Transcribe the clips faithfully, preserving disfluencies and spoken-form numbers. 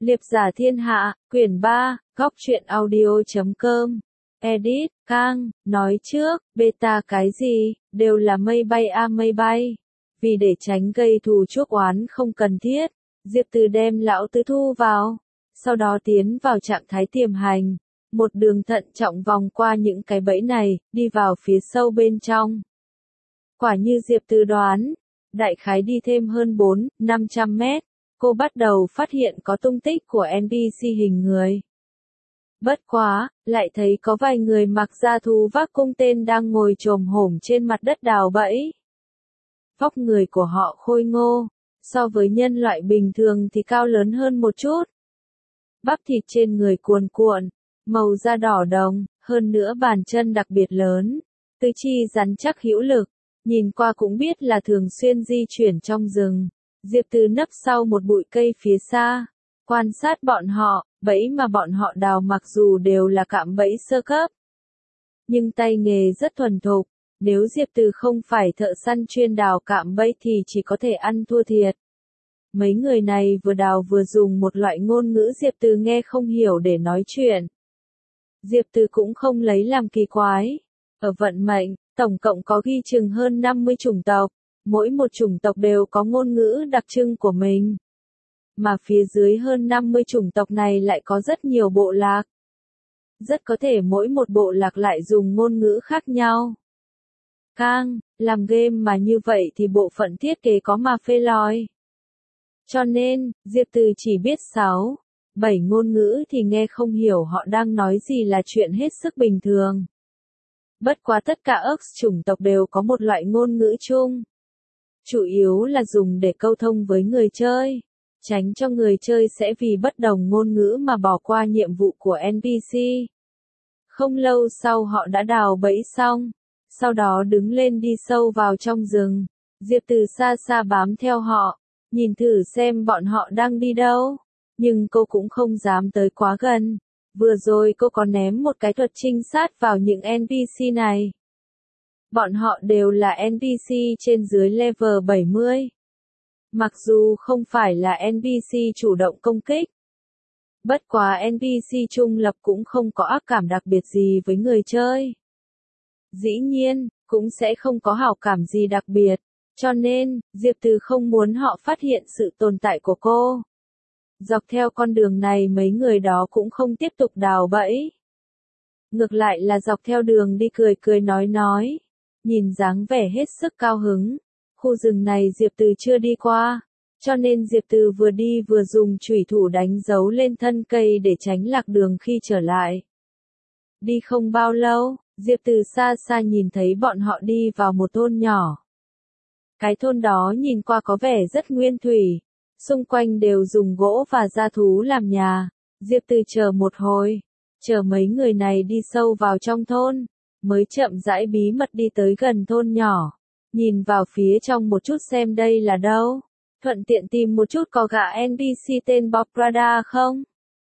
Liệp giả thiên hạ, quyển ba, góc truyện audio.com. Edit, Cang, nói trước, beta cái gì, đều là mây bay a mây bay. Vì để tránh gây thù chuốc oán không cần thiết, Diệp Từ đem lão tứ thu vào, sau đó tiến vào trạng thái tiềm hành, một đường thận trọng vòng qua những cái bẫy này, đi vào phía sâu bên trong. Quả như Diệp Từ đoán, đại khái đi thêm hơn bốn trăm năm trăm mét, cô bắt đầu phát hiện có tung tích của en pê xê hình người. Bất quá, lại thấy có vài người mặc da thú vác cung tên đang ngồi chồm hổm trên mặt đất đào bẫy. Vóc người của họ khôi ngô, so với nhân loại bình thường thì cao lớn hơn một chút. Bắp thịt trên người cuồn cuộn, màu da đỏ đồng, hơn nữa bàn chân đặc biệt lớn, tứ chi rắn chắc hữu lực, nhìn qua cũng biết là thường xuyên di chuyển trong rừng. Diệp Từ nấp sau một bụi cây phía xa, quan sát bọn họ, bẫy mà bọn họ đào mặc dù đều là cạm bẫy sơ cấp, nhưng tay nghề rất thuần thục, nếu Diệp Từ không phải thợ săn chuyên đào cạm bẫy thì chỉ có thể ăn thua thiệt. Mấy người này vừa đào vừa dùng một loại ngôn ngữ Diệp Từ nghe không hiểu để nói chuyện. Diệp Từ cũng không lấy làm kỳ quái. Ở vận mệnh, tổng cộng có ghi chừng hơn năm mươi chủng tộc, mỗi một chủng tộc đều có ngôn ngữ đặc trưng của mình. Mà phía dưới hơn năm mươi chủng tộc này lại có rất nhiều bộ lạc. Rất có thể mỗi một bộ lạc lại dùng ngôn ngữ khác nhau. Cang, làm game mà như vậy thì bộ phận thiết kế có mà phê lòi. Cho nên, Diệp Từ chỉ biết sáu, bảy ngôn ngữ thì nghe không hiểu họ đang nói gì là chuyện hết sức bình thường. Bất quá tất cả ức chủng tộc đều có một loại ngôn ngữ chung. Chủ yếu là dùng để câu thông với người chơi, tránh cho người chơi sẽ vì bất đồng ngôn ngữ mà bỏ qua nhiệm vụ của en pê xê. Không lâu sau họ đã đào bẫy xong, sau đó đứng lên đi sâu vào trong rừng. Diệp Từ xa xa bám theo họ, nhìn thử xem bọn họ đang đi đâu, nhưng cô cũng không dám tới quá gần. Vừa rồi cô có ném một cái thuật trinh sát vào những en pê xê này. Bọn họ đều là en pê xê trên dưới level bảy mươi. Mặc dù không phải là en pê xê chủ động công kích. Bất quá en pê xê trung lập cũng không có ác cảm đặc biệt gì với người chơi. Dĩ nhiên, cũng sẽ không có hảo cảm gì đặc biệt, cho nên, Diệp Từ không muốn họ phát hiện sự tồn tại của cô. Dọc theo con đường này mấy người đó cũng không tiếp tục đào bẫy. Ngược lại là dọc theo đường đi cười cười nói nói. Nhìn dáng vẻ hết sức cao hứng. Khu rừng này Diệp Từ chưa đi qua, cho nên Diệp Từ vừa đi vừa dùng chủy thủ đánh dấu lên thân cây để tránh lạc đường khi trở lại. Đi không bao lâu, Diệp Từ xa xa nhìn thấy bọn họ đi vào một thôn nhỏ. Cái thôn đó nhìn qua có vẻ rất nguyên thủy, xung quanh đều dùng gỗ và da thú làm nhà. Diệp Từ chờ một hồi, chờ mấy người này đi sâu vào trong thôn, mới chậm rãi bí mật đi tới gần thôn nhỏ, nhìn vào phía trong một chút xem đây là đâu, thuận tiện tìm một chút có gã en pê xê tên Bob Prada không.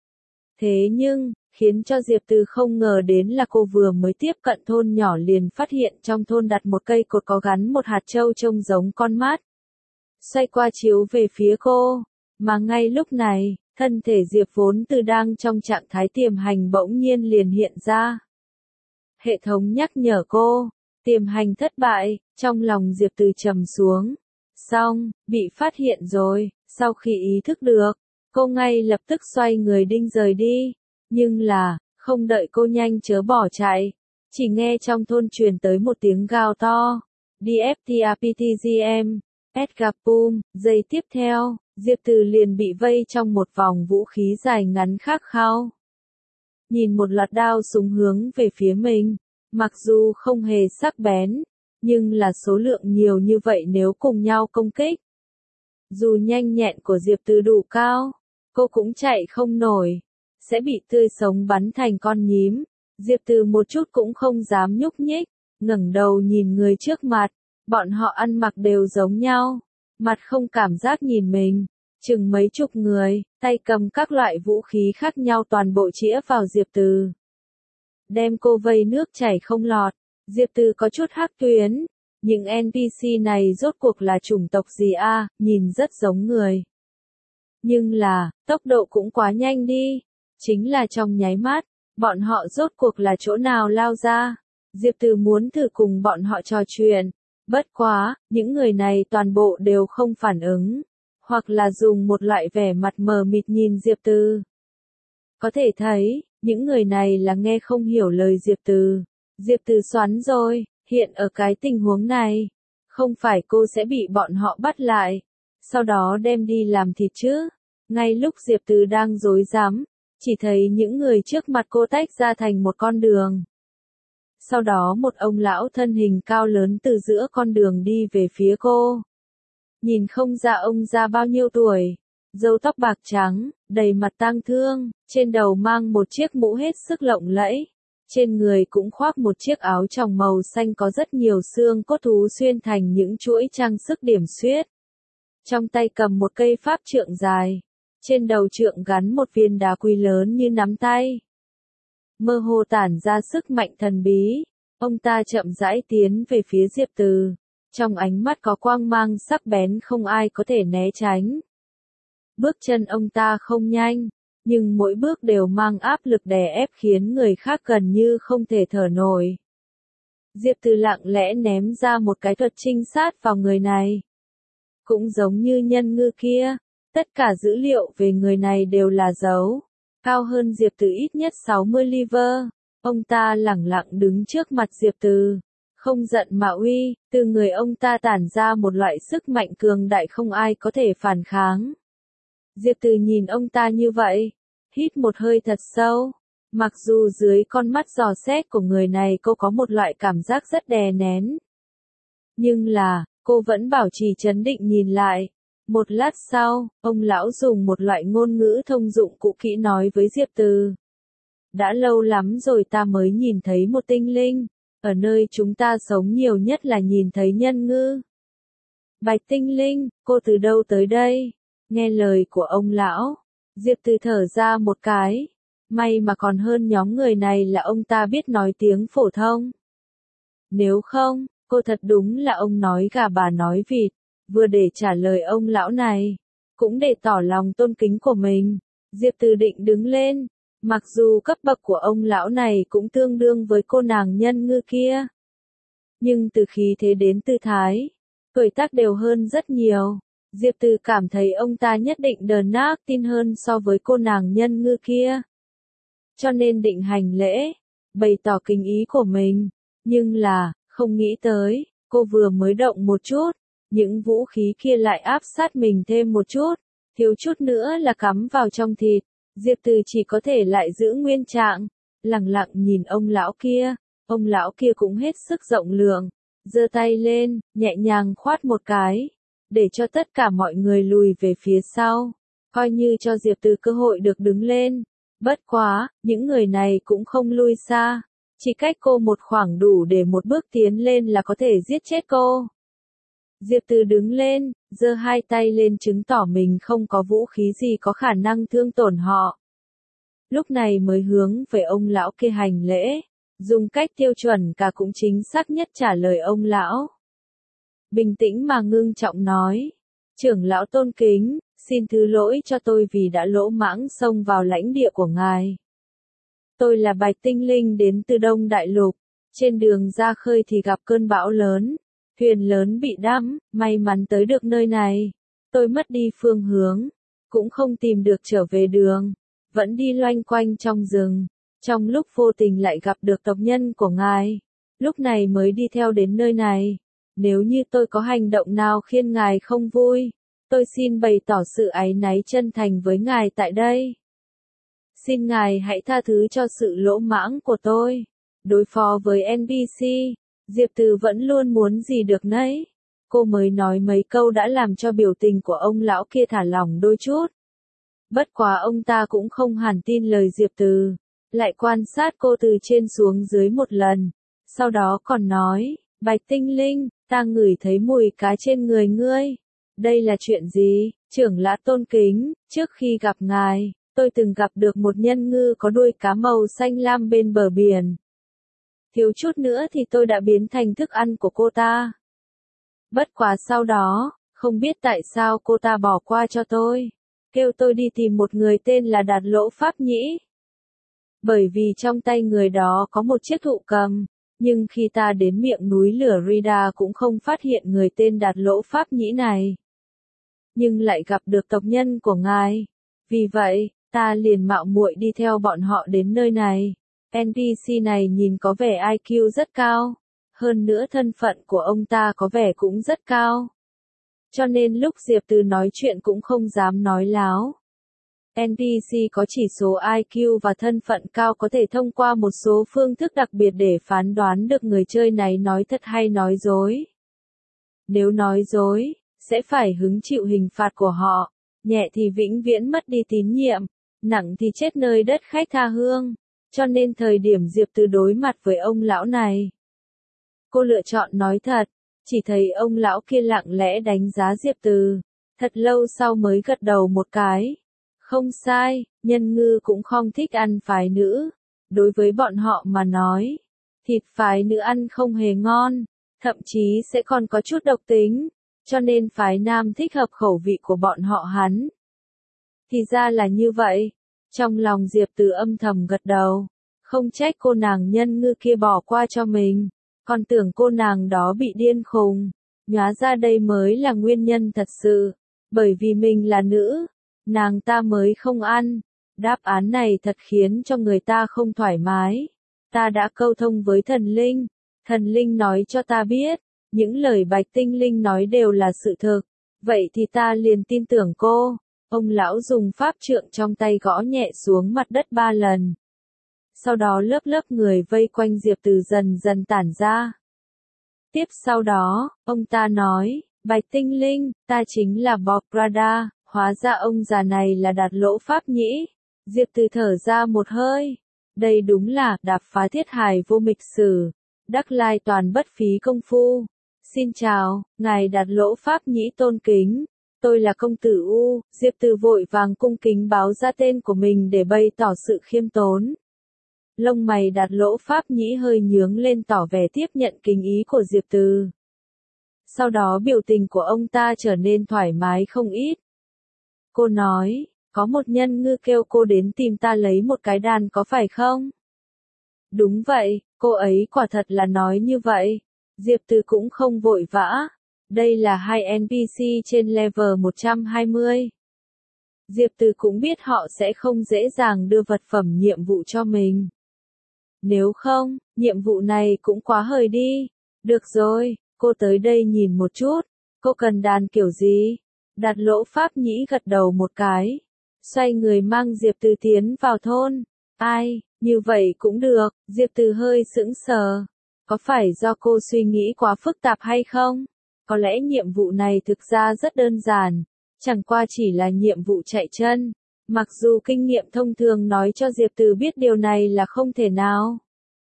Thế nhưng, khiến cho Diệp Từ không ngờ đến là cô vừa mới tiếp cận thôn nhỏ liền phát hiện trong thôn đặt một cây cột có gắn một hạt châu trông giống con mắt. Xoay qua chiếu về phía cô, mà ngay lúc này, thân thể Diệp vốn từ đang trong trạng thái tiềm hành bỗng nhiên liền hiện ra. Hệ thống nhắc nhở cô, tiềm hành thất bại, trong lòng Diệp Từ trầm xuống. Xong, bị phát hiện rồi, sau khi ý thức được, cô ngay lập tức xoay người định rời đi. Nhưng là, không đợi cô nhanh chớ bỏ chạy, chỉ nghe trong thôn truyền tới một tiếng gào to. đê ép tê rờ pê tê giê em, Edgar Boom, giây tiếp theo, Diệp Từ liền bị vây trong một vòng vũ khí dài ngắn khác khao. Nhìn một loạt đao súng hướng về phía mình, mặc dù không hề sắc bén, nhưng là số lượng nhiều như vậy nếu cùng nhau công kích. Dù nhanh nhẹn của Diệp Từ đủ cao, cô cũng chạy không nổi, sẽ bị tươi sống bắn thành con nhím. Diệp Từ một chút cũng không dám nhúc nhích, ngẩng đầu nhìn người trước mặt, bọn họ ăn mặc đều giống nhau, mặt không cảm giác nhìn mình, chừng mấy chục người, tay cầm các loại vũ khí khác nhau toàn bộ chĩa vào Diệp Từ. Đem cô vây nước chảy không lọt, Diệp Từ có chút hắc tuyến, những en pê xê này rốt cuộc là chủng tộc gì a, à, nhìn rất giống người. Nhưng là, tốc độ cũng quá nhanh đi. Chính là trong nháy mắt, bọn họ rốt cuộc là chỗ nào lao ra. Diệp Từ muốn thử cùng bọn họ trò chuyện. Bất quá, những người này toàn bộ đều không phản ứng. Hoặc là dùng một loại vẻ mặt mờ mịt nhìn Diệp Từ. Có thể thấy, những người này là nghe không hiểu lời Diệp Từ. Diệp Từ xoắn rồi, hiện ở cái tình huống này. Không phải cô sẽ bị bọn họ bắt lại. Sau đó đem đi làm thịt chứ. Ngay lúc Diệp Từ đang rối rắm, chỉ thấy những người trước mặt cô tách ra thành một con đường. Sau đó một ông lão thân hình cao lớn từ giữa con đường đi về phía cô. Nhìn không ra ông già bao nhiêu tuổi, râu tóc bạc trắng, đầy mặt tang thương, trên đầu mang một chiếc mũ hết sức lộng lẫy. Trên người cũng khoác một chiếc áo choàng màu xanh có rất nhiều xương cốt thú xuyên thành những chuỗi trang sức điểm xuyết. Trong tay cầm một cây pháp trượng dài, trên đầu trượng gắn một viên đá quý lớn như nắm tay. Mơ hồ tản ra sức mạnh thần bí, ông ta chậm rãi tiến về phía Diệp Từ, trong ánh mắt có quang mang sắc bén không ai có thể né tránh. Bước chân ông ta không nhanh, nhưng mỗi bước đều mang áp lực đè ép khiến người khác gần như không thể thở nổi. Diệp Từ lặng lẽ ném ra một cái thuật trinh sát vào người này. Cũng giống như nhân ngư kia, tất cả dữ liệu về người này đều là dấu. Cao hơn Diệp Từ ít nhất sáu mươi liver. Ông ta lẳng lặng đứng trước mặt Diệp Từ. Không giận mà uy, từ người ông ta tản ra một loại sức mạnh cường đại không ai có thể phản kháng. Diệp Từ nhìn ông ta như vậy, hít một hơi thật sâu. Mặc dù dưới con mắt dò xét của người này cô có một loại cảm giác rất đè nén. Nhưng là, cô vẫn bảo trì trấn định nhìn lại. Một lát sau, ông lão dùng một loại ngôn ngữ thông dụng cũ kỹ nói với Diệp Từ. Đã lâu lắm rồi ta mới nhìn thấy một tinh linh. Ở nơi chúng ta sống nhiều nhất là nhìn thấy nhân ngư. Bạch tinh linh, cô từ đâu tới đây? Nghe lời của ông lão, Diệp Từ thở ra một cái. May mà còn hơn nhóm người này là ông ta biết nói tiếng phổ thông. Nếu không, cô thật đúng là ông nói gà bà nói vịt. Vừa để trả lời ông lão này, cũng để tỏ lòng tôn kính của mình. Diệp Từ định đứng lên, mặc dù cấp bậc của ông lão này cũng tương đương với cô nàng nhân ngư kia. Nhưng từ khí thế đến tư thái, tuổi tác đều hơn rất nhiều. Diệp Từ cảm thấy ông ta nhất định đờn nác tin hơn so với cô nàng nhân ngư kia. Cho nên định hành lễ, bày tỏ kính ý của mình. Nhưng là, không nghĩ tới, cô vừa mới động một chút. Những vũ khí kia lại áp sát mình thêm một chút, thiếu chút nữa là cắm vào trong thịt. Diệp Từ chỉ có thể lại giữ nguyên trạng, lặng lặng nhìn ông lão kia. Ông lão kia cũng hết sức rộng lượng, giơ tay lên, nhẹ nhàng khoát một cái, để cho tất cả mọi người lùi về phía sau, coi như cho Diệp Từ cơ hội được đứng lên. Bất quá, những người này cũng không lui xa, chỉ cách cô một khoảng đủ để một bước tiến lên là có thể giết chết cô. Diệp Từ đứng lên, giơ hai tay lên chứng tỏ mình không có vũ khí gì có khả năng thương tổn họ. Lúc này mới hướng về ông lão kia hành lễ, dùng cách tiêu chuẩn cả cũng chính xác nhất trả lời ông lão. Bình tĩnh mà ngưng trọng nói, trưởng lão tôn kính, xin thứ lỗi cho tôi vì đã lỗ mãng xông vào lãnh địa của ngài. Tôi là Bạch Tinh Linh đến từ Đông Đại Lục, trên đường ra khơi thì gặp cơn bão lớn. Thuyền lớn bị đắm, may mắn tới được nơi này. Tôi mất đi phương hướng, cũng không tìm được trở về đường, vẫn đi loanh quanh trong rừng. Trong lúc vô tình lại gặp được tộc nhân của ngài, lúc này mới đi theo đến nơi này. Nếu như tôi có hành động nào khiến ngài không vui, tôi xin bày tỏ sự áy náy chân thành với ngài tại đây. Xin ngài hãy tha thứ cho sự lỗ mãng của tôi. Đối phó với en pê xê, Diệp Từ vẫn luôn muốn gì được nấy. Cô mới nói mấy câu đã làm cho biểu tình của ông lão kia thả lỏng đôi chút. Bất quá ông ta cũng không hẳn tin lời Diệp Từ, lại quan sát cô từ trên xuống dưới một lần. Sau đó còn nói, Bạch Tinh Linh, ta ngửi thấy mùi cá trên người ngươi. Đây là chuyện gì? Trưởng lão tôn kính, trước khi gặp ngài, tôi từng gặp được một nhân ngư có đuôi cá màu xanh lam bên bờ biển. Thiếu chút nữa thì tôi đã biến thành thức ăn của cô ta. Bất quá sau đó, không biết tại sao cô ta bỏ qua cho tôi. kêu tôi đi tìm một người tên là Đạt Lỗ Pháp Nhĩ. Bởi vì trong tay người đó có một chiếc thụ cầm, nhưng khi ta đến miệng núi lửa Rida cũng không phát hiện người tên Đạt Lỗ Pháp Nhĩ này. Nhưng lại gặp được tộc nhân của ngài. Vì vậy, ta liền mạo muội đi theo bọn họ đến nơi này. en pê xê này nhìn có vẻ i kiu rất cao. Hơn nữa thân phận của ông ta có vẻ cũng rất cao. Cho nên lúc Diệp Từ nói chuyện cũng không dám nói láo. en pê xê có chỉ số i kiu và thân phận cao có thể thông qua một số phương thức đặc biệt để phán đoán được người chơi này nói thật hay nói dối. Nếu nói dối, sẽ phải hứng chịu hình phạt của họ, nhẹ thì vĩnh viễn mất đi tín nhiệm, nặng thì chết nơi đất khách tha hương. Cho nên thời điểm Diệp Từ đối mặt với ông lão này, cô lựa chọn nói thật, chỉ thấy ông lão kia lặng lẽ đánh giá Diệp Từ, thật lâu sau mới gật đầu một cái. Không sai, nhân ngư cũng không thích ăn phái nữ. Đối với bọn họ mà nói, thịt phái nữ ăn không hề ngon, thậm chí sẽ còn có chút độc tính, cho nên phái nam thích hợp khẩu vị của bọn họ hắn. Thì ra là như vậy, trong lòng Diệp Từ âm thầm gật đầu, không trách cô nàng nhân ngư kia bỏ qua cho mình, còn tưởng cô nàng đó bị điên khùng, hóa ra đây mới là nguyên nhân thật sự, bởi vì mình là nữ. Nàng ta mới không ăn. Đáp án này thật khiến cho người ta không thoải mái. Ta đã câu thông với thần linh. Thần linh nói cho ta biết, những lời Bạch Tinh Linh nói đều là sự thực. Vậy thì ta liền tin tưởng cô. Ông lão dùng pháp trượng trong tay gõ nhẹ xuống mặt đất ba lần. Sau đó lớp lớp người vây quanh Diệp Từ dần dần tản ra. Tiếp sau đó, ông ta nói, Bạch Tinh Linh, ta chính là Bob Prada. Hóa ra ông già này là Đạt Lỗ Pháp Nhĩ. Diệp Từ thở ra một hơi. Đây đúng là đạp phá thiết hài vô mịch sử. Đắc lai toàn bất phí công phu. Xin chào, ngài Đạt Lỗ Pháp Nhĩ tôn kính. Tôi là công tử U. Diệp Từ vội vàng cung kính báo ra tên của mình để bày tỏ sự khiêm tốn. Lông mày Đạt Lỗ Pháp Nhĩ hơi nhướng lên tỏ vẻ tiếp nhận kính ý của Diệp Từ. Sau đó biểu tình của ông ta trở nên thoải mái không ít. Cô nói, có một nhân ngư kêu cô đến tìm ta lấy một cái đàn có phải không? Đúng vậy, cô ấy quả thật là nói như vậy. Diệp Từ cũng không vội vã. Đây là hai en pê xê trên level một trăm hai mươi. Diệp Từ cũng biết họ sẽ không dễ dàng đưa vật phẩm nhiệm vụ cho mình. Nếu không, nhiệm vụ này cũng quá hời đi. Được rồi, cô tới đây nhìn một chút. Cô cần đàn kiểu gì? Đạt Lỗ Pháp Nhĩ gật đầu một cái. Xoay người mang Diệp Từ tiến vào thôn. Ai, như vậy cũng được. Diệp Từ hơi sững sờ. Có phải do cô suy nghĩ quá phức tạp hay không? Có lẽ nhiệm vụ này thực ra rất đơn giản. Chẳng qua chỉ là nhiệm vụ chạy chân. Mặc dù kinh nghiệm thông thường nói cho Diệp Từ biết điều này là không thể nào.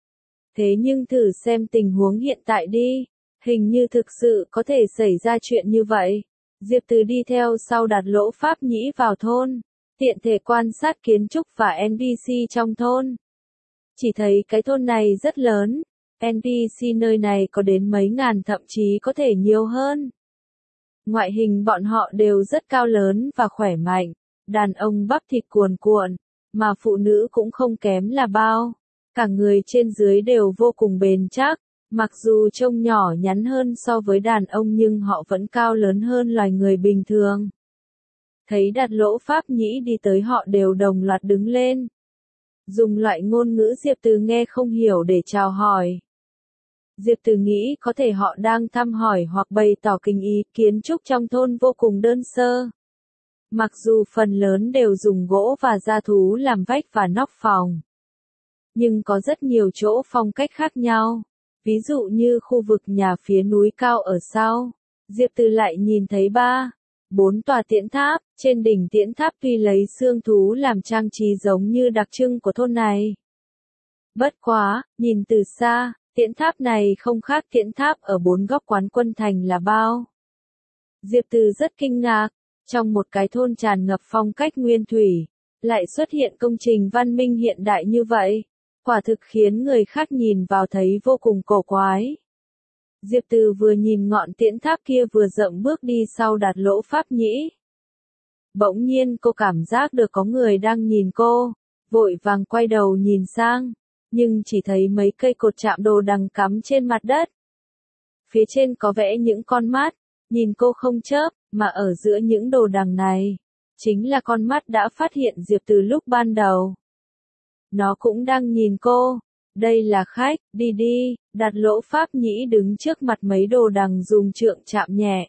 Thế nhưng thử xem tình huống hiện tại đi. Hình như thực sự có thể xảy ra chuyện như vậy. Diệp Từ đi theo sau Đạt Lỗ Pháp Nhĩ vào thôn. Tiện thể quan sát kiến trúc và en pê xê trong thôn. Chỉ thấy cái thôn này rất lớn. en pê xê nơi này có đến mấy ngàn thậm chí có thể nhiều hơn. Ngoại hình bọn họ đều rất cao lớn và khỏe mạnh. Đàn ông bắp thịt cuồn cuộn, mà phụ nữ cũng không kém là bao. Cả người trên dưới đều vô cùng bền chắc. Mặc dù trông nhỏ nhắn hơn so với đàn ông nhưng họ vẫn cao lớn hơn loài người bình thường. Thấy Đạt Lỗ Pháp Nhĩ đi tới họ đều đồng loạt đứng lên. Dùng loại ngôn ngữ Diệp Từ nghe không hiểu để chào hỏi. Diệp Từ nghĩ có thể họ đang thăm hỏi hoặc bày tỏ kính ý. Kiến trúc trong thôn vô cùng đơn sơ. Mặc dù phần lớn đều dùng gỗ và da thú làm vách và nóc phòng. Nhưng có rất nhiều chỗ phong cách khác nhau. Ví dụ như khu vực nhà phía núi cao ở sau. Diệp Từ lại nhìn thấy ba, bốn tòa tiễn tháp. Trên đỉnh tiễn tháp tuy lấy xương thú làm trang trí giống như đặc trưng của thôn này. Bất quá, nhìn từ xa, tiễn tháp này không khác tiễn tháp ở bốn góc quán quân thành là bao. Diệp Từ rất kinh ngạc. Trong một cái thôn tràn ngập phong cách nguyên thủy, lại xuất hiện công trình văn minh hiện đại như vậy. Quả thực khiến người khác nhìn vào thấy vô cùng cổ quái. Diệp Từ vừa nhìn ngọn tiễn tháp kia vừa dậm bước đi sau Đạt Lỗ Pháp Nhĩ. Bỗng nhiên cô cảm giác được có người đang nhìn cô, vội vàng quay đầu nhìn sang, nhưng chỉ thấy mấy cây cột chạm đồ đằng cắm trên mặt đất. Phía trên có vẽ những con mắt, nhìn cô không chớp, mà ở giữa những đồ đằng này, chính là con mắt đã phát hiện Diệp Từ lúc ban đầu. Nó cũng đang nhìn cô. Đây là khách, đi đi, Đạt Lỗ Pháp Nhĩ đứng trước mặt mấy đồ đằng dùng trượng chạm nhẹ.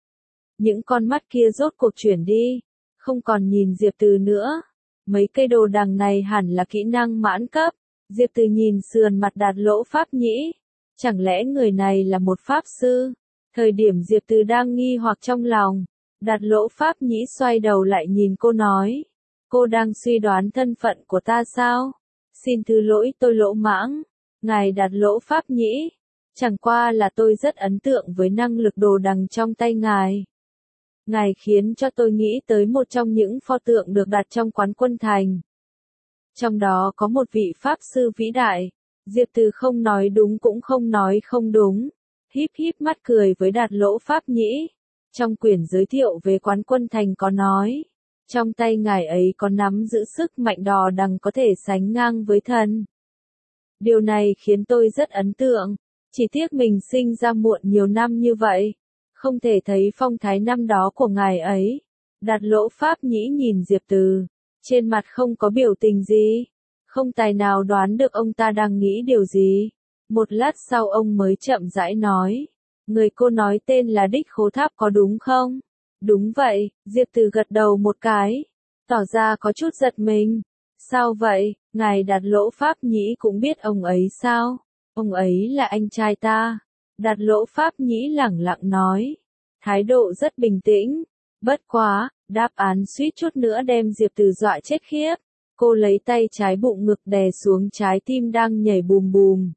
Những con mắt kia rốt cuộc chuyển đi, không còn nhìn Diệp Từ nữa. Mấy cây đồ đằng này hẳn là kỹ năng mãn cấp. Diệp Từ nhìn sườn mặt Đạt Lỗ Pháp Nhĩ. Chẳng lẽ người này là một pháp sư? Thời điểm Diệp Từ đang nghi hoặc trong lòng, Đạt Lỗ Pháp Nhĩ xoay đầu lại nhìn cô nói. Cô đang suy đoán thân phận của ta sao? Xin thứ lỗi tôi lỗ mãng. Ngài Đạt Lỗ Pháp Nhĩ. Chẳng qua là tôi rất ấn tượng với năng lực đồ đằng trong tay ngài. Ngài khiến cho tôi nghĩ tới một trong những pho tượng được đặt trong quán quân thành. Trong đó có một vị pháp sư vĩ đại. Diệp Từ không nói đúng cũng không nói không đúng. Híp híp mắt cười với Đạt Lỗ Pháp Nhĩ. Trong quyển giới thiệu về quán quân thành có nói. Trong tay ngài ấy có nắm giữ sức mạnh đò đằng có thể sánh ngang với thần. Điều này khiến tôi rất ấn tượng. Chỉ tiếc mình sinh ra muộn nhiều năm như vậy. Không thể thấy phong thái năm đó của ngài ấy. Đạt Lỗ Pháp Nhĩ nhìn Diệp Từ. Trên mặt không có biểu tình gì. Không tài nào đoán được ông ta đang nghĩ điều gì. Một lát sau ông mới chậm rãi nói. Người cô nói tên là Đích Khố Tháp có đúng không? Đúng vậy, Diệp Từ gật đầu một cái. Tỏ ra có chút giật mình. Sao vậy, ngài Đạt Lỗ Pháp Nhĩ cũng biết ông ấy sao? Ông ấy là anh trai ta. Đạt Lỗ Pháp Nhĩ lẳng lặng nói. Thái độ rất bình tĩnh. Bất quá, đáp án suýt chút nữa đem Diệp Từ dọa chết khiếp. Cô lấy tay trái bụng ngực đè xuống trái tim đang nhảy bùm bùm.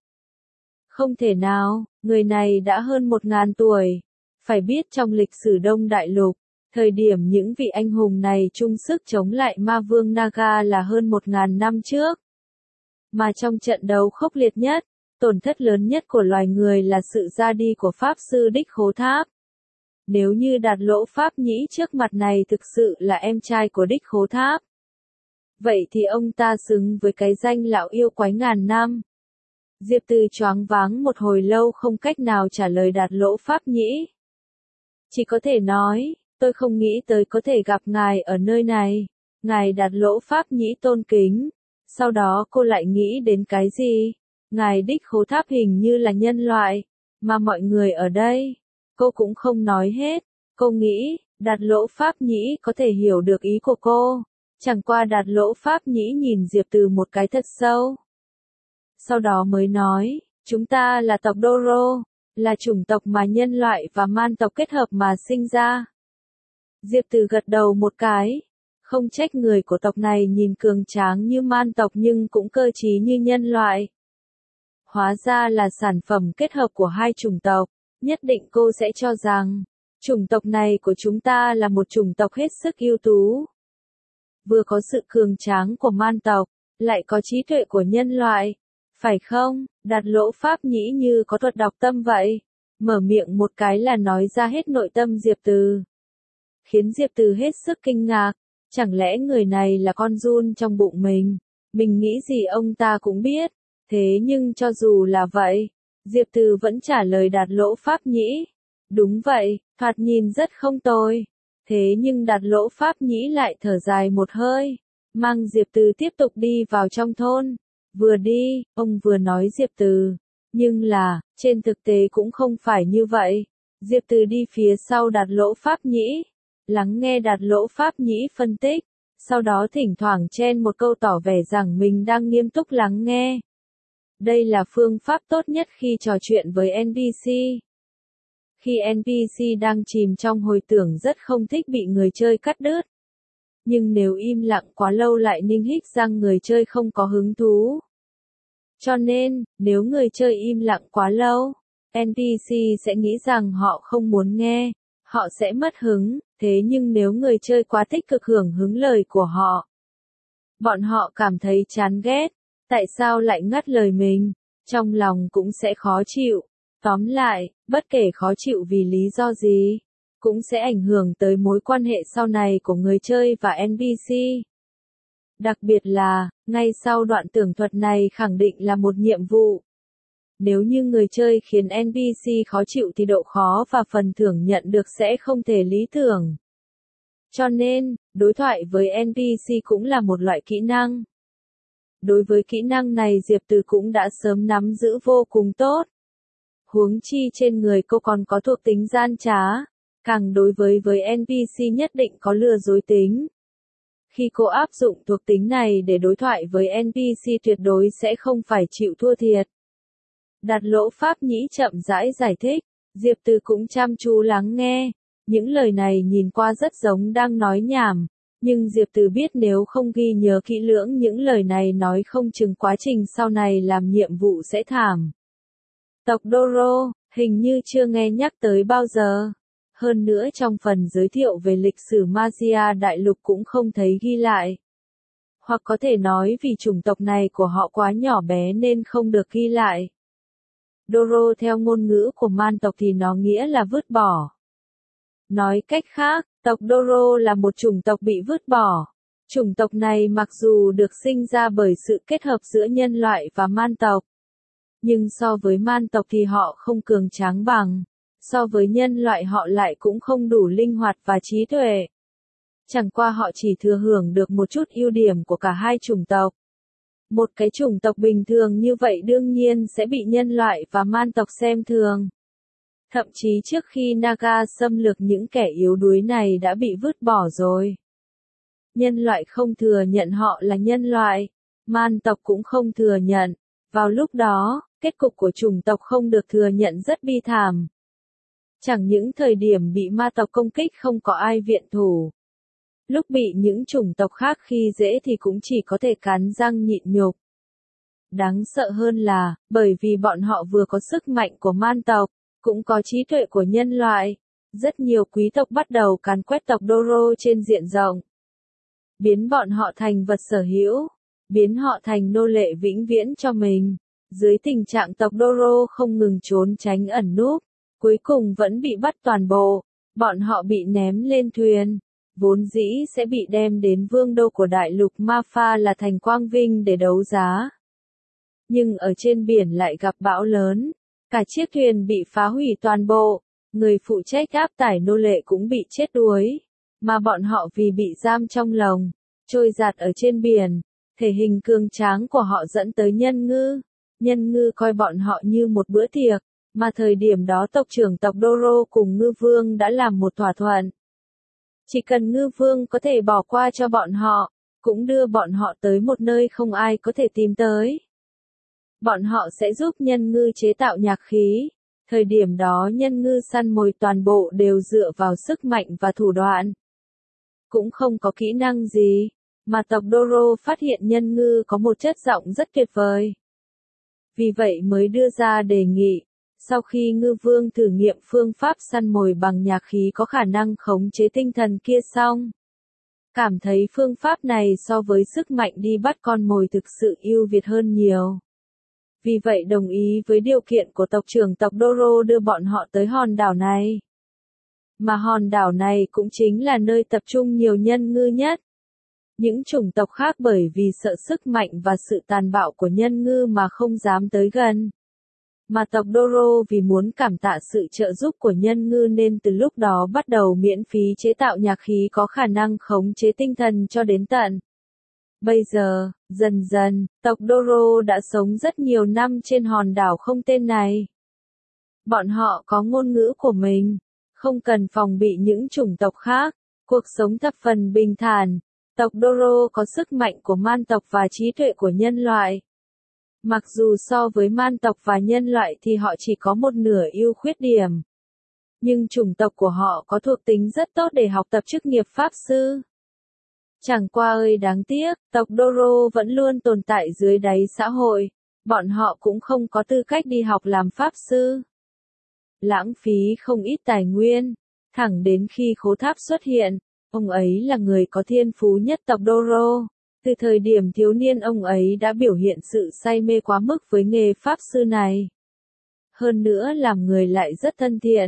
Không thể nào, người này đã hơn một ngàn tuổi. Phải biết trong lịch sử Đông Đại Lục, thời điểm những vị anh hùng này chung sức chống lại ma vương Naga là hơn một ngàn năm trước. Mà trong trận đấu khốc liệt nhất, tổn thất lớn nhất của loài người là sự ra đi của Pháp Sư Đích Khố Tháp. Nếu như Đạt Lỗ Pháp Nhĩ trước mặt này thực sự là em trai của Đích Khố Tháp, vậy thì ông ta xứng với cái danh lão yêu quái ngàn năm. Diệp Từ choáng váng một hồi lâu không cách nào trả lời Đạt Lỗ Pháp Nhĩ. Chỉ có thể nói, tôi không nghĩ tới có thể gặp ngài ở nơi này. Ngài Đạt Lỗ Pháp Nhĩ tôn kính. Sau đó cô lại nghĩ đến cái gì? Ngài Đích Khố Tháp hình như là nhân loại, mà mọi người ở đây. Cô cũng không nói hết. Cô nghĩ, Đạt Lỗ Pháp Nhĩ có thể hiểu được ý của cô. Chẳng qua Đạt Lỗ Pháp Nhĩ nhìn Diệp Từ một cái thật sâu. Sau đó mới nói, chúng ta là tộc Doro, là chủng tộc mà nhân loại và man tộc kết hợp mà sinh ra. Diệp Từ gật đầu một cái. Không trách người của tộc này nhìn cường tráng như man tộc nhưng cũng cơ trí như nhân loại. Hóa ra là sản phẩm kết hợp của hai chủng tộc. Nhất định cô sẽ cho rằng, chủng tộc này của chúng ta là một chủng tộc hết sức ưu tú. Vừa có sự cường tráng của man tộc, lại có trí tuệ của nhân loại. Phải không? Đạt Lỗ Pháp Nhĩ như có thuật đọc tâm vậy. Mở miệng một cái là nói ra hết nội tâm Diệp Từ. Khiến Diệp Từ hết sức kinh ngạc. Chẳng lẽ người này là con giun trong bụng mình? Mình nghĩ gì ông ta cũng biết. Thế nhưng cho dù là vậy, Diệp Từ vẫn trả lời Đạt Lỗ Pháp Nhĩ. Đúng vậy, thoạt nhìn rất không tồi. Thế nhưng Đạt Lỗ Pháp Nhĩ lại thở dài một hơi. Mang Diệp Từ tiếp tục đi vào trong thôn. Vừa đi, ông vừa nói Diệp Từ. Nhưng là, trên thực tế cũng không phải như vậy. Diệp Từ đi phía sau Đạt Lỗ Pháp Nhĩ. Lắng nghe Đạt Lỗ Pháp Nhĩ phân tích. Sau đó thỉnh thoảng chen một câu tỏ vẻ rằng mình đang nghiêm túc lắng nghe. Đây là phương pháp tốt nhất khi trò chuyện với en pê xê. Khi en pê xê đang chìm trong hồi tưởng rất không thích bị người chơi cắt đứt. Nhưng nếu im lặng quá lâu lại ninh hích rằng người chơi không có hứng thú. Cho nên, nếu người chơi im lặng quá lâu, en pê xê sẽ nghĩ rằng họ không muốn nghe, họ sẽ mất hứng, thế nhưng nếu người chơi quá tích cực hưởng hứng lời của họ, bọn họ cảm thấy chán ghét, tại sao lại ngắt lời mình, trong lòng cũng sẽ khó chịu. Tóm lại, bất kể khó chịu vì lý do gì, cũng sẽ ảnh hưởng tới mối quan hệ sau này của người chơi và en pê xê. Đặc biệt là, ngay sau đoạn tường thuật này khẳng định là một nhiệm vụ. Nếu như người chơi khiến en pê xê khó chịu thì độ khó và phần thưởng nhận được sẽ không thể lý tưởng. Cho nên, đối thoại với en pê xê cũng là một loại kỹ năng. Đối với kỹ năng này Diệp Từ cũng đã sớm nắm giữ vô cùng tốt. Huống chi trên người cô còn có thuộc tính gian trá, càng đối với với en pê xê nhất định có lừa dối tính. Khi cô áp dụng thuộc tính này để đối thoại với en pê xê tuyệt đối sẽ không phải chịu thua thiệt. Đạt Lỗ Pháp Nhĩ chậm rãi giải thích, Diệp Từ cũng chăm chú lắng nghe. Những lời này nhìn qua rất giống đang nói nhảm, nhưng Diệp Từ biết nếu không ghi nhớ kỹ lưỡng những lời này nói không chừng quá trình sau này làm nhiệm vụ sẽ thảm. Tộc Doro, hình như chưa nghe nhắc tới bao giờ. Hơn nữa trong phần giới thiệu về lịch sử Magia Đại Lục cũng không thấy ghi lại. Hoặc có thể nói vì chủng tộc này của họ quá nhỏ bé nên không được ghi lại. Doro theo ngôn ngữ của man tộc thì nó nghĩa là vứt bỏ. Nói cách khác, tộc Doro là một chủng tộc bị vứt bỏ. Chủng tộc này mặc dù được sinh ra bởi sự kết hợp giữa nhân loại và man tộc. Nhưng so với man tộc thì họ không cường tráng bằng. So với nhân loại họ lại cũng không đủ linh hoạt và trí tuệ. Chẳng qua họ chỉ thừa hưởng được một chút ưu điểm của cả hai chủng tộc. Một cái chủng tộc bình thường như vậy đương nhiên sẽ bị nhân loại và man tộc xem thường. Thậm chí trước khi Naga xâm lược những kẻ yếu đuối này đã bị vứt bỏ rồi. Nhân loại không thừa nhận họ là nhân loại, man tộc cũng không thừa nhận. Vào lúc đó, kết cục của chủng tộc không được thừa nhận rất bi thảm. Chẳng những thời điểm bị ma tộc công kích không có ai viện thủ. Lúc bị những chủng tộc khác khi dễ thì cũng chỉ có thể cắn răng nhịn nhục. Đáng sợ hơn là, bởi vì bọn họ vừa có sức mạnh của man tộc, cũng có trí tuệ của nhân loại, rất nhiều quý tộc bắt đầu càn quét tộc Doro trên diện rộng. Biến bọn họ thành vật sở hữu, biến họ thành nô lệ vĩnh viễn cho mình. Dưới tình trạng tộc Doro không ngừng trốn tránh ẩn núp, cuối cùng vẫn bị bắt toàn bộ, bọn họ bị ném lên thuyền. Vốn dĩ sẽ bị đem đến vương đô của đại lục Ma Pha là thành Quang Vinh để đấu giá. Nhưng ở trên biển lại gặp bão lớn, cả chiếc thuyền bị phá hủy toàn bộ, người phụ trách áp tải nô lệ cũng bị chết đuối, mà bọn họ vì bị giam trong lồng, trôi dạt ở trên biển, thể hình cường tráng của họ dẫn tới nhân ngư. Nhân ngư coi bọn họ như một bữa tiệc, mà thời điểm đó tộc trưởng tộc Doro cùng ngư vương đã làm một thỏa thuận. Chỉ cần ngư vương có thể bỏ qua cho bọn họ, cũng đưa bọn họ tới một nơi không ai có thể tìm tới. Bọn họ sẽ giúp nhân ngư chế tạo nhạc khí. Thời điểm đó nhân ngư săn mồi toàn bộ đều dựa vào sức mạnh và thủ đoạn. Cũng không có kỹ năng gì, mà tộc Doro phát hiện nhân ngư có một chất giọng rất tuyệt vời. Vì vậy mới đưa ra đề nghị. Sau khi ngư vương thử nghiệm phương pháp săn mồi bằng nhạc khí có khả năng khống chế tinh thần kia xong, cảm thấy phương pháp này so với sức mạnh đi bắt con mồi thực sự ưu việt hơn nhiều. Vì vậy đồng ý với điều kiện của tộc trưởng tộc Doro đưa bọn họ tới hòn đảo này. Mà hòn đảo này cũng chính là nơi tập trung nhiều nhân ngư nhất. Những chủng tộc khác bởi vì sợ sức mạnh và sự tàn bạo của nhân ngư mà không dám tới gần. Mà tộc Doro vì muốn cảm tạ sự trợ giúp của nhân ngư nên từ lúc đó bắt đầu miễn phí chế tạo nhạc khí có khả năng khống chế tinh thần cho đến tận. Bây giờ, dần dần, tộc Doro đã sống rất nhiều năm trên hòn đảo không tên này. Bọn họ có ngôn ngữ của mình, không cần phòng bị những chủng tộc khác, cuộc sống thập phần bình thản. Tộc Doro có sức mạnh của man tộc và trí tuệ của nhân loại. Mặc dù so với man tộc và nhân loại thì họ chỉ có một nửa ưu khuyết điểm. Nhưng chủng tộc của họ có thuộc tính rất tốt để học tập chức nghiệp pháp sư. Chẳng qua ơi đáng tiếc, tộc Doro vẫn luôn tồn tại dưới đáy xã hội. Bọn họ cũng không có tư cách đi học làm pháp sư. Lãng phí không ít tài nguyên. Thẳng đến khi khố tháp xuất hiện, ông ấy là người có thiên phú nhất tộc Doro. Từ thời điểm thiếu niên ông ấy đã biểu hiện sự say mê quá mức với nghề pháp sư này. Hơn nữa làm người lại rất thân thiện.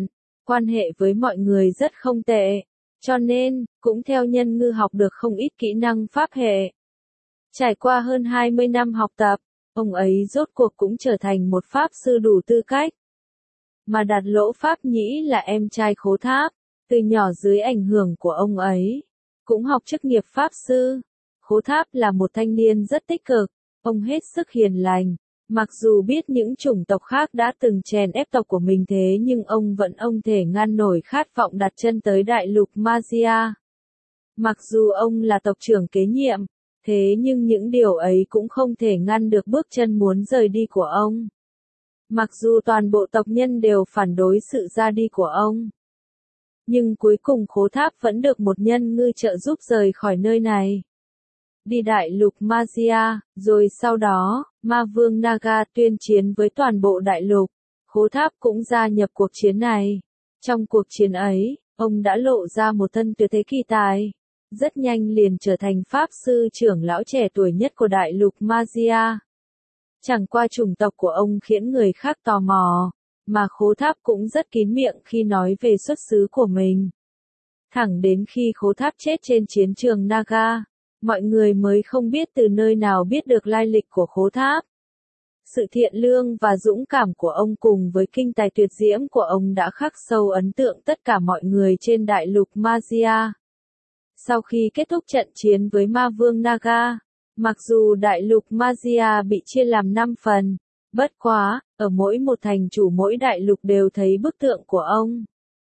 quan hệ với mọi người rất không tệ, cho nên, cũng theo Nhân Ngư học được không ít kỹ năng pháp hệ. Trải qua hơn hai mươi năm học tập, ông ấy rốt cuộc cũng trở thành một pháp sư đủ tư cách. Mà Đạt Lỗ Pháp Nhĩ là em trai Khố Tháp, từ nhỏ dưới ảnh hưởng của ông ấy, cũng học chức nghiệp pháp sư. Khố Tháp là một thanh niên rất tích cực, ông hết sức hiền lành. Mặc dù biết những chủng tộc khác đã từng chèn ép tộc của mình thế nhưng ông vẫn không thể ngăn nổi khát vọng đặt chân tới đại lục Magia. Mặc dù ông là tộc trưởng kế nhiệm, thế nhưng những điều ấy cũng không thể ngăn được bước chân muốn rời đi của ông. Mặc dù toàn bộ tộc nhân đều phản đối sự ra đi của ông, nhưng cuối cùng Khố Tháp vẫn được một nhân ngư trợ giúp rời khỏi nơi này. Đi đại lục Magia, rồi sau đó, Ma Vương Naga tuyên chiến với toàn bộ đại lục. Khố Tháp cũng gia nhập cuộc chiến này. Trong cuộc chiến ấy, ông đã lộ ra một thân tuyệt thế kỳ tài. Rất nhanh liền trở thành pháp sư trưởng lão trẻ tuổi nhất của đại lục Magia. Chẳng qua chủng tộc của ông khiến người khác tò mò, mà Khố Tháp cũng rất kín miệng khi nói về xuất xứ của mình. Thẳng đến khi Khố Tháp chết trên chiến trường Naga, mọi người mới không biết từ nơi nào biết được lai lịch của Khố Tháp. Sự thiện lương và dũng cảm của ông cùng với kinh tài tuyệt diễm của ông đã khắc sâu ấn tượng tất cả mọi người trên đại lục Magia. Sau khi kết thúc trận chiến với Ma Vương Naga, mặc dù đại lục Magia bị chia làm năm phần, bất quá, ở mỗi một thành chủ mỗi đại lục đều thấy bức tượng của ông.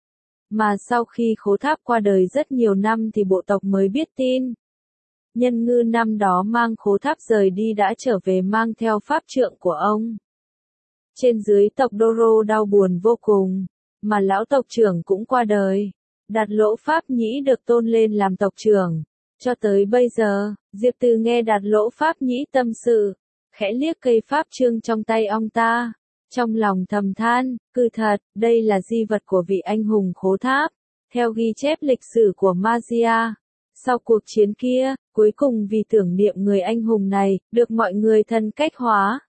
Mà sau khi Khố Tháp qua đời rất nhiều năm thì bộ tộc mới biết tin. Nhân Ngư năm đó mang Khố Tháp rời đi đã trở về mang theo pháp trượng của ông. Trên dưới tộc Doro đau buồn vô cùng, mà lão tộc trưởng cũng qua đời. Đạt Lỗ Pháp Nhĩ được tôn lên làm tộc trưởng. Cho tới bây giờ, Diệp Từ nghe Đạt Lỗ Pháp Nhĩ tâm sự, khẽ liếc cây pháp trương trong tay ông ta. Trong lòng thầm than, cứ thật, đây là di vật của vị anh hùng Khố Tháp. Theo ghi chép lịch sử của Magia, sau cuộc chiến kia, cuối cùng vì tưởng niệm người anh hùng này, được mọi người thân cách hóa.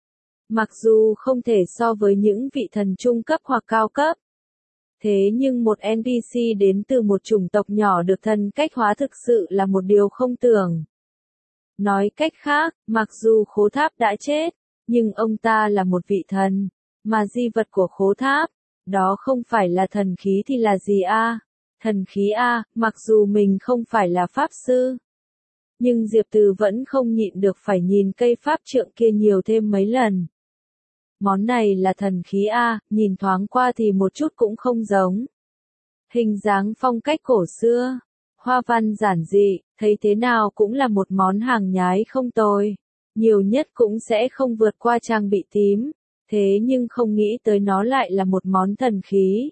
Mặc dù không thể so với những vị thần trung cấp hoặc cao cấp, thế nhưng một en pê xê đến từ một chủng tộc nhỏ được thân cách hóa thực sự là một điều không tưởng. Nói cách khác, mặc dù Khố Tháp đã chết, nhưng ông ta là một vị thần, mà di vật của Khố Tháp, đó không phải là thần khí thì là gì a? À? Thần khí a, à, mặc dù mình không phải là pháp sư, nhưng Diệp Từ vẫn không nhịn được phải nhìn cây pháp trượng kia nhiều thêm mấy lần. Món này là thần khí a, à, nhìn thoáng qua thì một chút cũng không giống. Hình dáng phong cách cổ xưa, hoa văn giản dị, thấy thế nào cũng là một món hàng nhái không tồi. Nhiều nhất cũng sẽ không vượt qua trang bị tím, thế nhưng không nghĩ tới nó lại là một món thần khí.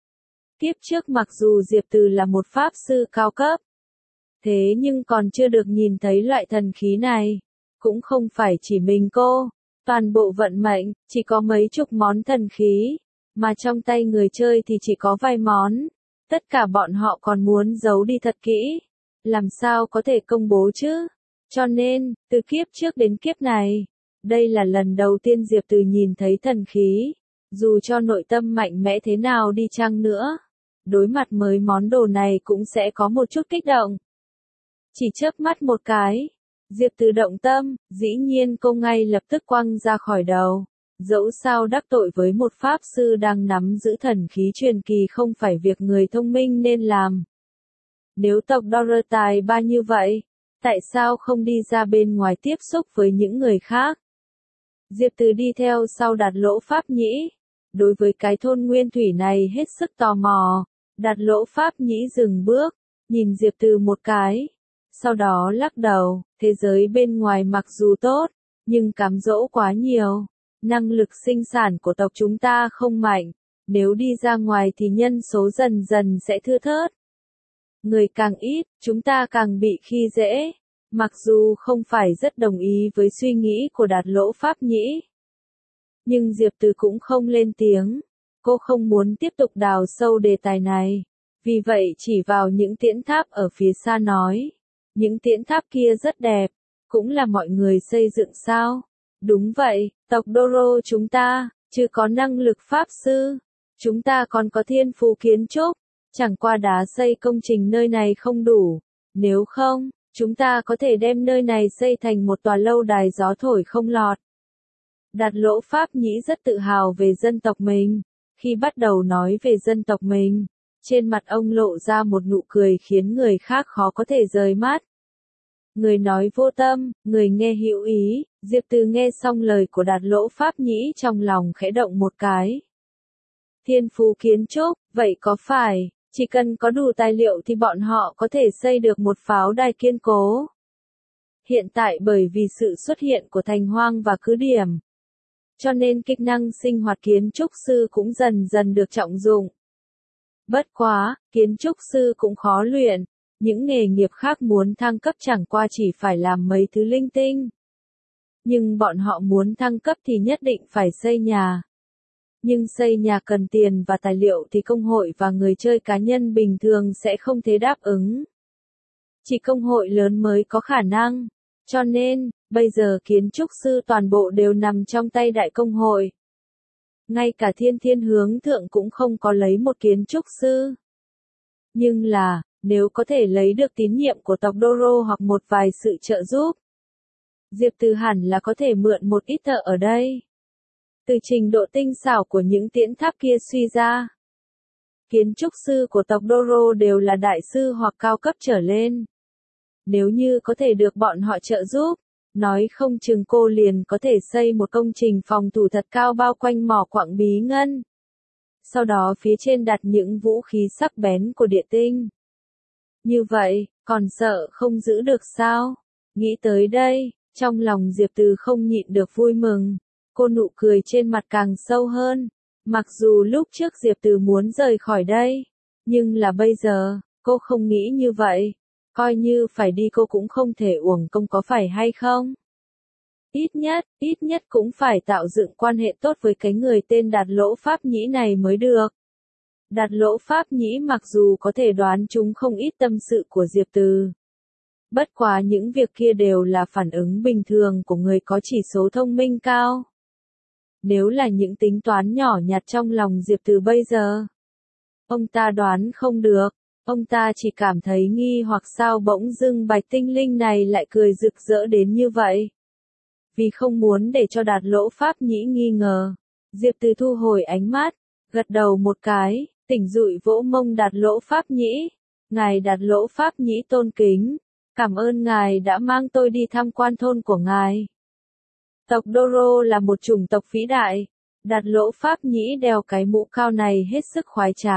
Kiếp trước mặc dù Diệp Từ là một pháp sư cao cấp, thế nhưng còn chưa được nhìn thấy loại thần khí này. Cũng không phải chỉ mình cô, toàn bộ vận mệnh, chỉ có mấy chục món thần khí, mà trong tay người chơi thì chỉ có vài món. Tất cả bọn họ còn muốn giấu đi thật kỹ, làm sao có thể công bố chứ? Cho nên, từ kiếp trước đến kiếp này, đây là lần đầu tiên Diệp Từ nhìn thấy thần khí. Dù cho nội tâm mạnh mẽ thế nào đi chăng nữa, đối mặt với món đồ này cũng sẽ có một chút kích động. Chỉ chớp mắt một cái, Diệp Từ động tâm, dĩ nhiên cô ngay lập tức quăng ra khỏi đầu. Dẫu sao đắc tội với một pháp sư đang nắm giữ thần khí truyền kỳ không phải việc người thông minh nên làm. Nếu tộc Doro tài ba như vậy, tại sao không đi ra bên ngoài tiếp xúc với những người khác? Diệp Từ đi theo sau Đạt Lỗ Pháp Nhĩ. Đối với cái thôn nguyên thủy này hết sức tò mò, Đạt Lỗ Pháp Nhĩ dừng bước, nhìn Diệp Từ một cái. Sau đó lắc đầu, thế giới bên ngoài mặc dù tốt, nhưng cám dỗ quá nhiều. Năng lực sinh sản của tộc chúng ta không mạnh, nếu đi ra ngoài thì nhân số dần dần sẽ thưa thớt. Người càng ít, chúng ta càng bị khi dễ. Mặc dù không phải rất đồng ý với suy nghĩ của Đạt Lỗ Pháp Nhĩ, nhưng Diệp Từ cũng không lên tiếng. Cô không muốn tiếp tục đào sâu đề tài này, vì vậy chỉ vào những tiễn tháp ở phía xa nói. Những tiễn tháp kia rất đẹp, cũng là mọi người xây dựng sao? Đúng vậy, tộc Doro chúng ta, chưa có năng lực pháp sư, Chúng ta còn có thiên phú kiến trúc, chẳng qua đá xây công trình nơi này không đủ. Nếu không, chúng ta có thể đem nơi này xây thành một tòa lâu đài gió thổi không lọt. Đạt Lỗ Pháp Nhĩ rất tự hào về dân tộc mình. Khi bắt đầu nói về dân tộc mình, trên mặt ông lộ ra một nụ cười khiến người khác khó có thể rời mắt. Người nói vô tâm, người nghe hữu ý. Diệp Từ nghe xong lời của Đạt Lỗ Pháp Nhĩ trong lòng khẽ động một cái. Thiên phú kiến trúc, vậy có phải, chỉ cần có đủ tài liệu thì bọn họ có thể xây được một pháo đài kiên cố. Hiện tại bởi vì sự xuất hiện của thành hoang và cứ điểm, cho nên kỹ năng sinh hoạt kiến trúc sư cũng dần dần được trọng dụng. Bất quá, kiến trúc sư cũng khó luyện, những nghề nghiệp khác muốn thăng cấp chẳng qua chỉ phải làm mấy thứ linh tinh. Nhưng bọn họ muốn thăng cấp thì nhất định phải xây nhà. Nhưng xây nhà cần tiền và tài liệu thì công hội và người chơi cá nhân bình thường sẽ không thể đáp ứng. Chỉ công hội lớn mới có khả năng. Cho nên, bây giờ kiến trúc sư toàn bộ đều nằm trong tay đại công hội. Ngay cả thiên thiên hướng thượng cũng không có lấy một kiến trúc sư. Nhưng là, nếu có thể lấy được tín nhiệm của tộc Doro hoặc một vài sự trợ giúp, Diệp Từ hẳn là có thể mượn một ít thợ ở đây. Từ trình độ tinh xảo của những tiễn tháp kia suy ra, kiến trúc sư của tộc Doro đều là đại sư hoặc cao cấp trở lên. Nếu như có thể được bọn họ trợ giúp, nói không chừng cô liền có thể xây một công trình phòng thủ thật cao bao quanh mỏ quặng bí ngân. Sau đó phía trên đặt những vũ khí sắc bén của địa tinh. Như vậy, còn sợ không giữ được sao? Nghĩ tới đây, trong lòng Diệp Từ không nhịn được vui mừng. Cô nụ cười trên mặt càng sâu hơn. Mặc dù lúc trước Diệp Từ muốn rời khỏi đây, nhưng là bây giờ, cô không nghĩ như vậy. Coi như phải đi cô cũng không thể uổng công có phải hay không? Ít nhất, ít nhất cũng phải tạo dựng quan hệ tốt với cái người tên Đạt Lỗ Pháp Nhĩ này mới được. Đạt Lỗ Pháp Nhĩ mặc dù có thể đoán chúng không ít tâm sự của Diệp Từ. Bất quá những việc kia đều là phản ứng bình thường của người có chỉ số thông minh cao. Nếu là những tính toán nhỏ nhặt trong lòng Diệp Từ bây giờ, ông ta đoán không được. Ông ta chỉ cảm thấy nghi hoặc sao bỗng dưng bạch tinh linh này lại cười rực rỡ đến như vậy. Vì không muốn để cho Đạt Lỗ Pháp Nhĩ nghi ngờ, Diệp Từ thu hồi ánh mắt, gật đầu một cái, tỉnh dụi vỗ mông Đạt Lỗ Pháp Nhĩ. Ngài Đạt Lỗ Pháp Nhĩ tôn kính, cảm ơn ngài đã mang tôi đi tham quan thôn của ngài. Tộc Doro là một chủng tộc vĩ đại, Đạt Lỗ Pháp Nhĩ đeo cái mũ cao này hết sức khoái trá.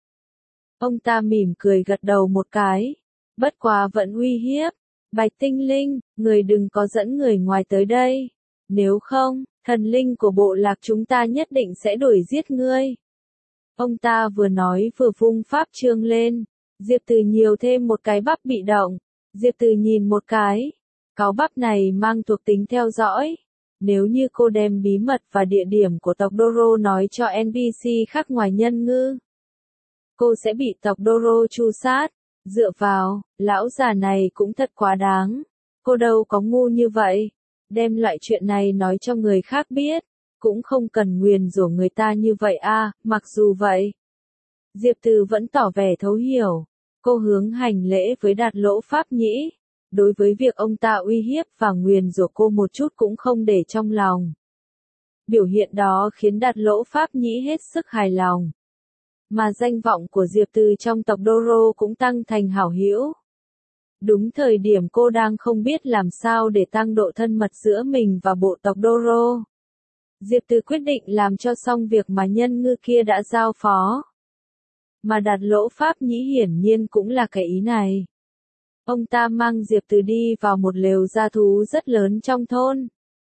Ông ta mỉm cười gật đầu một cái, bất quá vẫn uy hiếp. Bạch tinh linh, người đừng có dẫn người ngoài tới đây. Nếu không, thần linh của bộ lạc chúng ta nhất định sẽ đuổi giết ngươi. Ông ta vừa nói vừa vung pháp trương lên. Diệp Từ nhiều thêm một cái bắp bị động. Diệp Từ nhìn một cái. Cáo bắp này mang thuộc tính theo dõi. Nếu như cô đem bí mật và địa điểm của tộc Doro nói cho en pê xê khác ngoài nhân ngư, cô sẽ bị tộc Doro tru sát. Dựa vào, lão già này cũng thật quá đáng. Cô đâu có ngu như vậy. Đem loại chuyện này nói cho người khác biết. Cũng không cần nguyền rủa người ta như vậy a. Mặc dù vậy, Diệp Từ vẫn tỏ vẻ thấu hiểu. Cô hướng hành lễ với Đạt Lỗ Pháp Nhĩ. Đối với việc ông ta uy hiếp và nguyền rủa cô một chút cũng không để trong lòng. Biểu hiện đó khiến Đạt Lỗ Pháp Nhĩ hết sức hài lòng. Mà danh vọng của Diệp Từ trong tộc Doro cũng tăng thành hảo hữu. Đúng thời điểm cô đang không biết làm sao để tăng độ thân mật giữa mình và bộ tộc Doro, Diệp Từ quyết định làm cho xong việc mà nhân ngư kia đã giao phó. Mà Đạt Lỗ Pháp Nhĩ hiển nhiên cũng là cái ý này. Ông ta mang Diệp Từ đi vào một lều gia thú rất lớn trong thôn.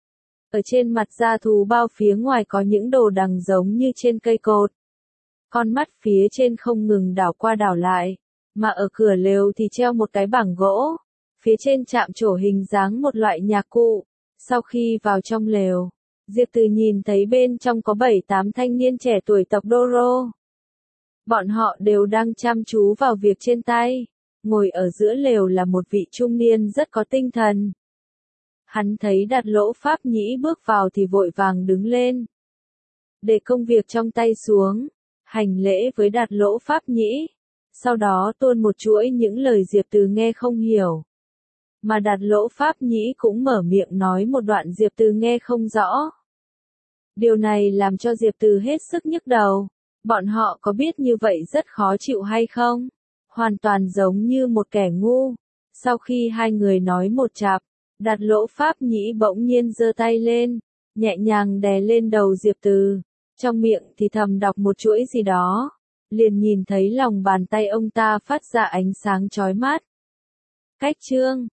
Ở trên mặt gia thú bao phía ngoài có những đồ đằng giống như trên cây cột. Con mắt phía trên không ngừng đảo qua đảo lại, mà ở cửa lều thì treo một cái bảng gỗ, phía trên chạm trổ hình dáng một loại nhạc cụ. Sau khi vào trong lều, Diệp Từ nhìn thấy bên trong có bảy tám thanh niên trẻ tuổi tộc Doro. Bọn họ đều đang chăm chú vào việc trên tay. Ngồi ở giữa lều là một vị trung niên rất có tinh thần. Hắn thấy Đạt Lỗ Pháp Nhĩ bước vào thì vội vàng đứng lên, để công việc trong tay xuống. hành lễ với Đạt Lỗ Pháp Nhĩ. Sau đó tuôn một chuỗi những lời Diệp Từ nghe không hiểu. Mà Đạt Lỗ Pháp Nhĩ cũng mở miệng nói một đoạn Diệp Từ nghe không rõ. Điều này làm cho Diệp Từ hết sức nhức đầu. Bọn họ có biết như vậy rất khó chịu hay không? Hoàn toàn giống như một kẻ ngu. Sau khi hai người nói một chặp, Đạt Lỗ Pháp Nhĩ bỗng nhiên giơ tay lên, nhẹ nhàng đè lên đầu Diệp Từ, trong miệng thì thầm đọc một chuỗi gì đó. Liền nhìn thấy lòng bàn tay ông ta phát ra ánh sáng chói mắt. Cách chương